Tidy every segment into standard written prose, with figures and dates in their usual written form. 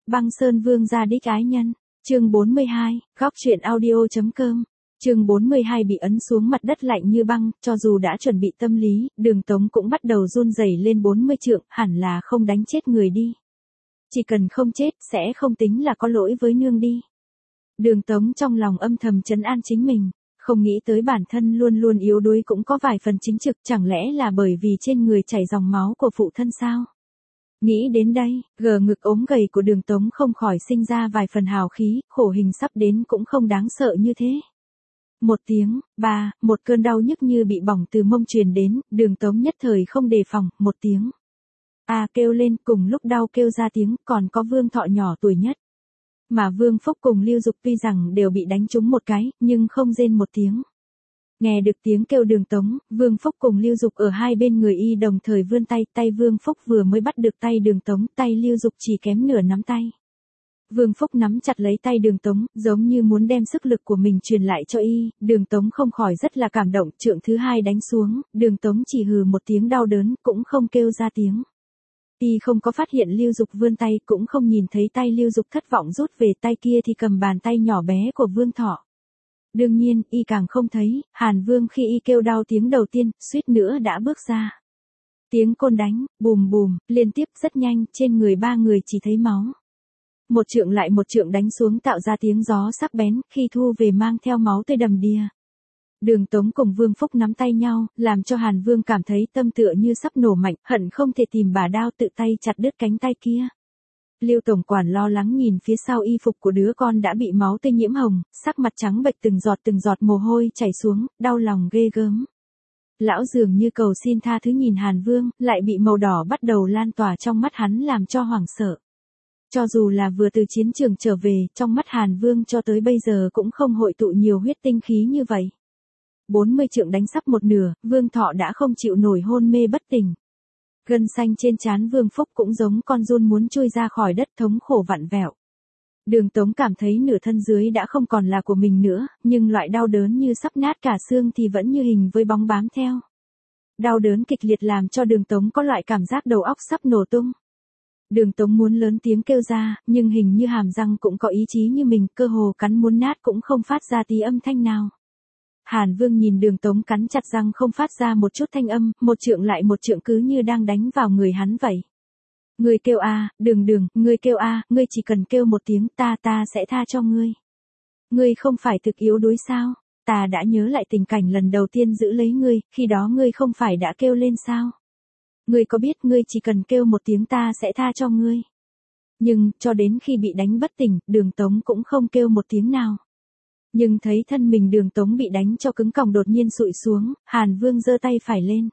Băng Sơn Vương gia đích ái nhân, chương 42, góc truyện audio.com. Chương 42 bị ấn xuống mặt đất lạnh như băng, cho dù đã chuẩn bị tâm lý, Đường Tống cũng bắt đầu run rẩy lên 40 trượng, hẳn là không đánh chết người đi. Chỉ cần không chết, sẽ không tính là có lỗi với nương đi. Đường Tống trong lòng âm thầm trấn an chính mình, không nghĩ tới bản thân luôn luôn yếu đuối cũng có vài phần chính trực, chẳng lẽ là bởi vì trên người chảy dòng máu của phụ thân sao? Nghĩ đến đây, gờ ngực ốm gầy của Đường Tống không khỏi sinh ra vài phần hào khí, khổ hình sắp đến cũng không đáng sợ như thế. Một tiếng, một cơn đau nhức như bị bỏng từ mông truyền đến, Đường Tống nhất thời không đề phòng, một tiếng. Kêu lên, cùng lúc đau kêu ra tiếng, còn có Vương Thọ nhỏ tuổi nhất. Mà Vương Phúc cùng Lưu Dục tuy rằng đều bị đánh trúng một cái, nhưng không rên một tiếng. Nghe được tiếng kêu Đường Tống, Vương Phúc cùng Lưu Dục ở hai bên người y đồng thời vươn tay, tay Vương Phúc vừa mới bắt được tay Đường Tống, tay Lưu Dục chỉ kém nửa nắm tay. Vương Phúc nắm chặt lấy tay Đường Tống, giống như muốn đem sức lực của mình truyền lại cho y, Đường Tống không khỏi rất là cảm động, trượng thứ hai đánh xuống, Đường Tống chỉ hừ một tiếng đau đớn, cũng không kêu ra tiếng. Y không có phát hiện Lưu Dục vươn tay, cũng không nhìn thấy tay Lưu Dục thất vọng rút về, tay kia thì cầm bàn tay nhỏ bé của Vương Thọ. Đương nhiên, y càng không thấy, Hàn Vương khi y kêu đau tiếng đầu tiên, suýt nữa đã bước ra. Tiếng côn đánh, bùm bùm, liên tiếp rất nhanh, trên người ba người chỉ thấy máu. Một trượng lại một trượng đánh xuống tạo ra tiếng gió sắc bén, khi thu về mang theo máu tươi đầm đìa. Đường Tống cùng Vương Phúc nắm tay nhau, làm cho Hàn Vương cảm thấy tâm tựa như sắp nổ mạnh, hận không thể tìm bà đao tự tay chặt đứt cánh tay kia. Lưu tổng quản lo lắng nhìn phía sau y phục của đứa con đã bị máu tươi nhiễm hồng, sắc mặt trắng bệch từng giọt mồ hôi chảy xuống, đau lòng ghê gớm. Lão dường như cầu xin tha thứ nhìn Hàn Vương, lại bị màu đỏ bắt đầu lan tỏa trong mắt hắn làm cho hoảng sợ. Cho dù là vừa từ chiến trường trở về, trong mắt Hàn Vương cho tới bây giờ cũng không hội tụ nhiều huyết tinh khí như vậy. 40 trượng đánh sắp một nửa, Vương Thọ đã không chịu nổi hôn mê bất tỉnh. Gân xanh trên trán Vương Phúc cũng giống con giun muốn chui ra khỏi đất, thống khổ vặn vẹo. Đường Tống cảm thấy nửa thân dưới đã không còn là của mình nữa, nhưng loại đau đớn như sắp nát cả xương thì vẫn như hình với bóng bám theo. Đau đớn kịch liệt làm cho Đường Tống có loại cảm giác đầu óc sắp nổ tung. Đường Tống muốn lớn tiếng kêu ra, nhưng hình như hàm răng cũng có ý chí như mình, cơ hồ cắn muốn nát cũng không phát ra tí âm thanh nào. Hàn Vương nhìn Đường Tống cắn chặt răng không phát ra một chút thanh âm, một trượng lại một trượng cứ như đang đánh vào người hắn vậy. Ngươi kêu Đường, ngươi kêu ngươi chỉ cần kêu một tiếng ta sẽ tha cho ngươi. Ngươi không phải thực yếu đuối sao? Ta đã nhớ lại tình cảnh lần đầu tiên giữ lấy ngươi, khi đó ngươi không phải đã kêu lên sao? Ngươi có biết ngươi chỉ cần kêu một tiếng ta sẽ tha cho ngươi. Nhưng, cho đến khi bị đánh bất tỉnh, Đường Tống cũng không kêu một tiếng nào. Nhưng thấy thân mình Đường Tống bị đánh cho cứng còng đột nhiên sụi xuống, Hàn Vương giơ tay phải lên.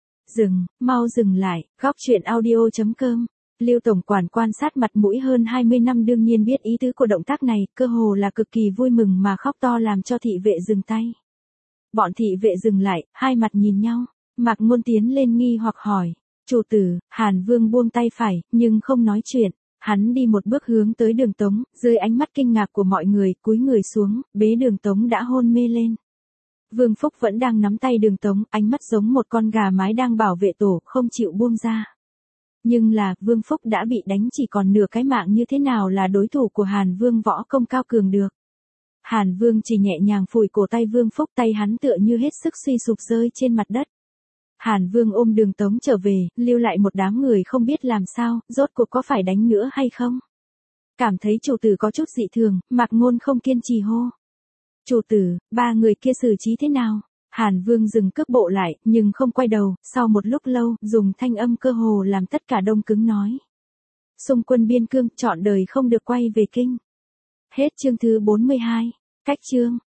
Mau dừng lại, góc truyện audio.com. Lưu tổng quản quan sát mặt mũi hơn 20 năm đương nhiên biết ý tứ của động tác này, cơ hồ là cực kỳ vui mừng mà khóc to làm cho thị vệ dừng tay. Bọn thị vệ dừng lại, hai mặt nhìn nhau, Mạc Ngôn tiến lên nghi hoặc hỏi, chủ tử, Hàn Vương buông tay phải, nhưng không nói chuyện. Hắn đi một bước hướng tới Đường Tống, dưới ánh mắt kinh ngạc của mọi người, cúi người xuống, bế Đường Tống đã hôn mê lên. Vương Phúc vẫn đang nắm tay Đường Tống, ánh mắt giống một con gà mái đang bảo vệ tổ, không chịu buông ra. Nhưng là, Vương Phúc đã bị đánh chỉ còn nửa cái mạng, như thế nào là đối thủ của Hàn Vương võ công cao cường được. Hàn Vương chỉ nhẹ nhàng phủi cổ tay Vương Phúc, tay hắn tựa như hết sức suy sụp rơi trên mặt đất. Hàn Vương ôm Đường Tống trở về, lưu lại một đám người không biết làm sao, rốt cuộc có phải đánh nữa hay không. Cảm thấy chủ tử có chút dị thường, Mạc Ngôn không kiên trì hô. Chủ tử, ba người kia xử trí thế nào? Hàn Vương dừng cước bộ lại, nhưng không quay đầu, sau một lúc lâu, dùng thanh âm cơ hồ làm tất cả đông cứng nói. Xung quân biên cương, trọn đời không được quay về kinh. Hết chương thứ 42. Cách chương.